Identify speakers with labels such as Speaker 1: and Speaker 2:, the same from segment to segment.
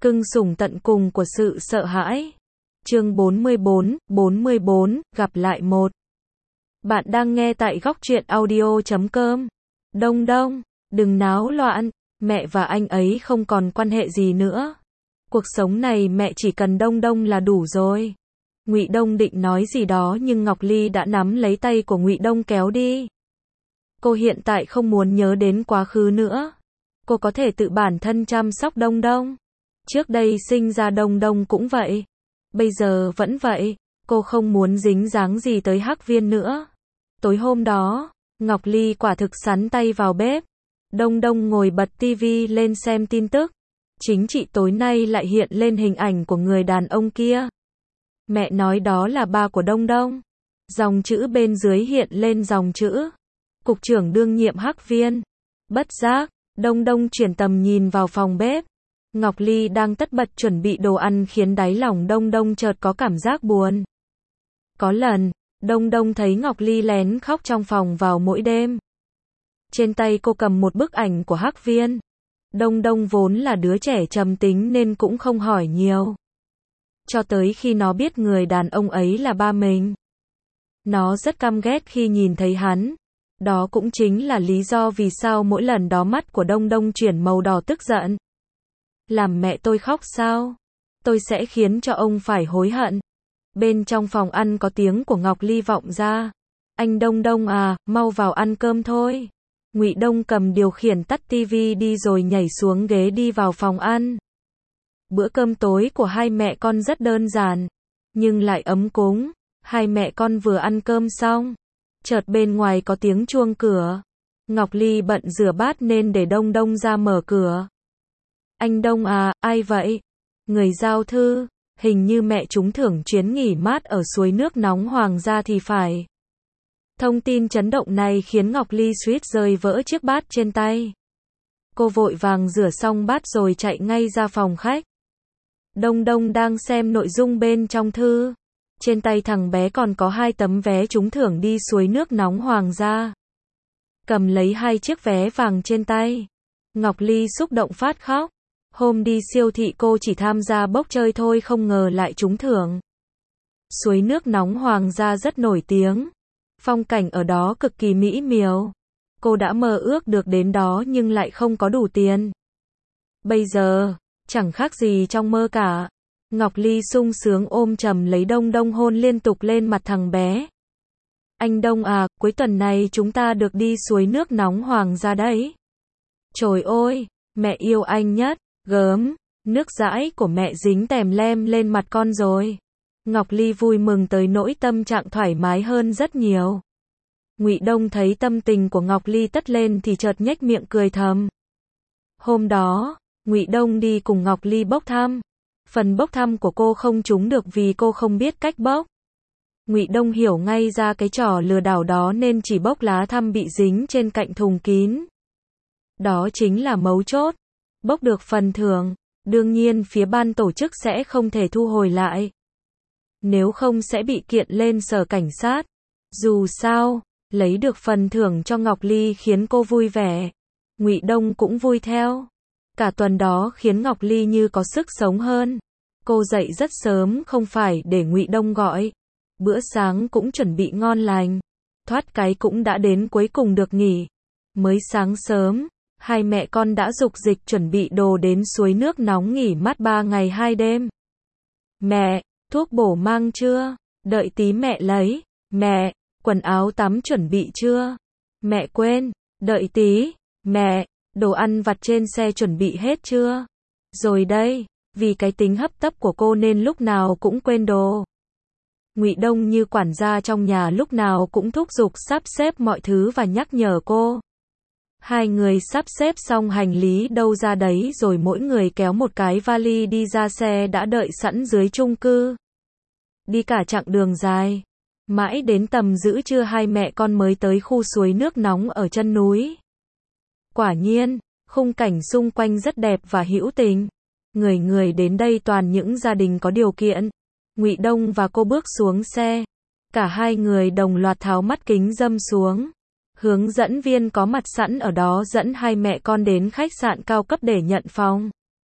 Speaker 1: Cưng sủng tận cùng của sự sợ hãi. Chương 44, gặp lại một. Bạn đang nghe tại góc truyện audio.com. Đông Đông, đừng náo loạn, mẹ và anh ấy không còn quan hệ gì nữa. Cuộc sống này mẹ chỉ cần Đông Đông là đủ rồi. Ngụy Đông định nói gì đó nhưng Ngọc Ly đã nắm lấy tay của Ngụy Đông kéo đi. Cô hiện tại không muốn nhớ đến quá khứ nữa. Cô có thể tự bản thân chăm sóc Đông Đông. Trước đây sinh ra Đông Đông cũng vậy. Bây giờ vẫn vậy. Cô không muốn dính dáng gì tới Hắc Viên nữa. Tối hôm đó, Ngọc Ly quả thực sắn tay vào bếp. Đông Đông ngồi bật tivi lên xem tin tức. Chính chị tối nay lại hiện lên hình ảnh của người đàn ông kia. Mẹ nói đó là ba của Đông Đông. Dòng chữ bên dưới hiện lên dòng chữ Cục trưởng đương nhiệm Hắc Viên. Bất giác, Đông Đông chuyển tầm nhìn vào phòng bếp. Ngọc Ly đang tất bật chuẩn bị đồ ăn khiến đáy lòng Đông Đông chợt có cảm giác buồn. Có lần, Đông Đông thấy Ngọc Ly lén khóc trong phòng vào mỗi đêm. Trên tay cô cầm một bức ảnh của Hắc Viên. Đông Đông vốn là đứa trẻ trầm tính nên cũng không hỏi nhiều. Cho tới khi nó biết người đàn ông ấy là ba mình. Nó rất căm ghét khi nhìn thấy hắn. Đó cũng chính là lý do vì sao mỗi lần đó mắt của Đông Đông chuyển màu đỏ tức giận. Làm mẹ tôi khóc sao? Tôi sẽ khiến cho ông phải hối hận. Bên trong phòng ăn có tiếng của Ngọc Ly vọng ra. Anh Đông Đông à, mau vào ăn cơm thôi. Ngụy Đông cầm điều khiển tắt tivi đi rồi nhảy xuống ghế đi vào phòng ăn. Bữa cơm tối của hai mẹ con rất đơn giản, nhưng lại ấm cúng. Hai mẹ con vừa ăn cơm xong, chợt bên ngoài có tiếng chuông cửa. Ngọc Ly bận rửa bát nên để Đông Đông ra mở cửa. Anh Đông à, ai vậy? Người giao thư, hình như mẹ trúng thưởng chuyến nghỉ mát ở suối nước nóng Hoàng gia thì phải. Thông tin chấn động này khiến Ngọc Ly suýt rơi vỡ chiếc bát trên tay. Cô vội vàng rửa xong bát rồi chạy ngay ra phòng khách. Đông Đông đang xem nội dung bên trong thư. Trên tay thằng bé còn có 2 tấm vé trúng thưởng đi suối nước nóng Hoàng gia. Cầm lấy 2 chiếc vé vàng trên tay, Ngọc Ly xúc động phát khóc. Hôm đi siêu thị cô chỉ tham gia bốc chơi thôi không ngờ lại trúng thưởng. Suối nước nóng Hoàng gia rất nổi tiếng. Phong cảnh ở đó cực kỳ mỹ miều. Cô đã mơ ước được đến đó nhưng lại không có đủ tiền. Bây giờ, chẳng khác gì trong mơ cả. Ngọc Ly sung sướng ôm chầm lấy Đông Đông hôn liên tục lên mặt thằng bé. Anh Đông à, cuối tuần này chúng ta được đi suối nước nóng Hoàng gia đấy. Trời ơi, mẹ yêu anh nhất. Gớm, nước dãi của mẹ dính tèm lem lên mặt con rồi. Ngọc Ly vui mừng tới nỗi tâm trạng thoải mái hơn rất nhiều. Ngụy Đông thấy tâm tình của Ngọc Ly tất lên thì chợt nhếch miệng cười thầm. Hôm đó, Ngụy Đông đi cùng Ngọc Ly bốc thăm. Phần bốc thăm của cô không trúng được vì cô không biết cách bốc. Ngụy Đông hiểu ngay ra cái trò lừa đảo đó nên chỉ bốc lá thăm bị dính trên cạnh thùng kín. Đó chính là mấu chốt. Bốc được phần thưởng, đương nhiên phía ban tổ chức sẽ không thể thu hồi lại. Nếu không sẽ bị kiện lên sở cảnh sát. Dù sao, lấy được phần thưởng cho Ngọc Ly khiến cô vui vẻ. Ngụy Đông cũng vui theo. Cả tuần đó khiến Ngọc Ly như có sức sống hơn. Cô dậy rất sớm không phải để Ngụy Đông gọi. Bữa sáng cũng chuẩn bị ngon lành. Thoát cái cũng đã đến cuối cùng được nghỉ. Mới sáng sớm, hai mẹ con đã dục dịch chuẩn bị đồ đến suối nước nóng nghỉ mát 3 ngày 2 đêm. Mẹ, thuốc bổ mang chưa? Đợi tí mẹ lấy. Mẹ, quần áo tắm chuẩn bị chưa? Mẹ quên, đợi tí. Mẹ, đồ ăn vặt trên xe chuẩn bị hết chưa? Rồi đây, vì cái tính hấp tấp của cô nên lúc nào cũng quên đồ. Ngụy Đông như quản gia trong nhà lúc nào cũng thúc giục sắp xếp mọi thứ và nhắc nhở cô. Hai người sắp xếp xong hành lý đâu ra đấy rồi mỗi người kéo một cái vali đi ra xe đã đợi sẵn dưới chung cư. Đi cả chặng đường dài. Mãi đến tầm giữa trưa hai mẹ con mới tới khu suối nước nóng ở chân núi. Quả nhiên, khung cảnh xung quanh rất đẹp và hữu tình. Người người đến đây toàn những gia đình có điều kiện. Ngụy Đông và cô bước xuống xe. Cả hai người đồng loạt tháo mắt kính râm xuống. Hướng dẫn viên có mặt sẵn ở đó dẫn hai mẹ con đến khách sạn cao cấp để nhận phòng.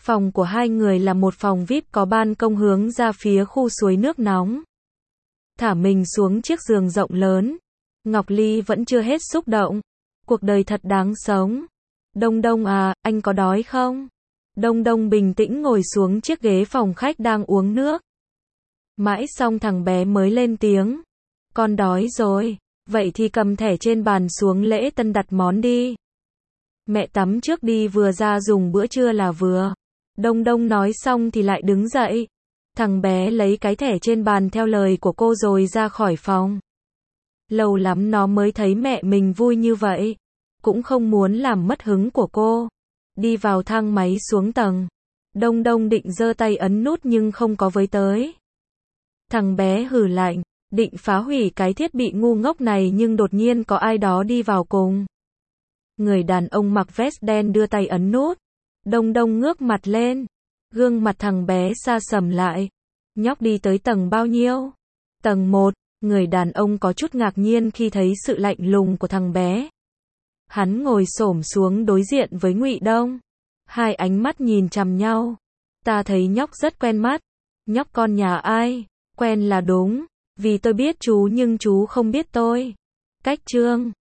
Speaker 1: Phòng của hai người là một phòng VIP có ban công hướng ra phía khu suối nước nóng. Thả mình xuống chiếc giường rộng lớn. Ngọc Ly vẫn chưa hết xúc động. Cuộc đời thật đáng sống. Đông Đông à, anh có đói không? Đông Đông bình tĩnh ngồi xuống chiếc ghế phòng khách đang uống nước. Mãi xong thằng bé mới lên tiếng. Con đói rồi. Vậy thì cầm thẻ trên bàn xuống lễ tân đặt món đi. Mẹ tắm trước đi, vừa ra dùng bữa trưa là vừa. Đông Đông nói xong thì lại đứng dậy. Thằng bé lấy cái thẻ trên bàn theo lời của cô rồi ra khỏi phòng. Lâu lắm nó mới thấy mẹ mình vui như vậy. Cũng không muốn làm mất hứng của cô. Đi vào thang máy xuống tầng. Đông Đông định giơ tay ấn nút nhưng không có với tới. Thằng bé hừ lạnh, định phá hủy cái thiết bị ngu ngốc này nhưng đột nhiên có ai đó đi vào cùng. Người đàn ông mặc vest đen đưa tay ấn nút. Đông Đông ngước mặt lên. Gương mặt thằng bé sa sầm lại. Nhóc đi tới tầng bao nhiêu? Tầng 1. Người đàn ông có chút ngạc nhiên khi thấy sự lạnh lùng của thằng bé. Hắn ngồi xổm xuống đối diện với Ngụy Đông. Hai ánh mắt nhìn chằm nhau. Ta thấy nhóc rất quen mắt. Nhóc con nhà ai? Quen là đúng. Vì tôi biết chú nhưng chú không biết tôi. Cách Trương.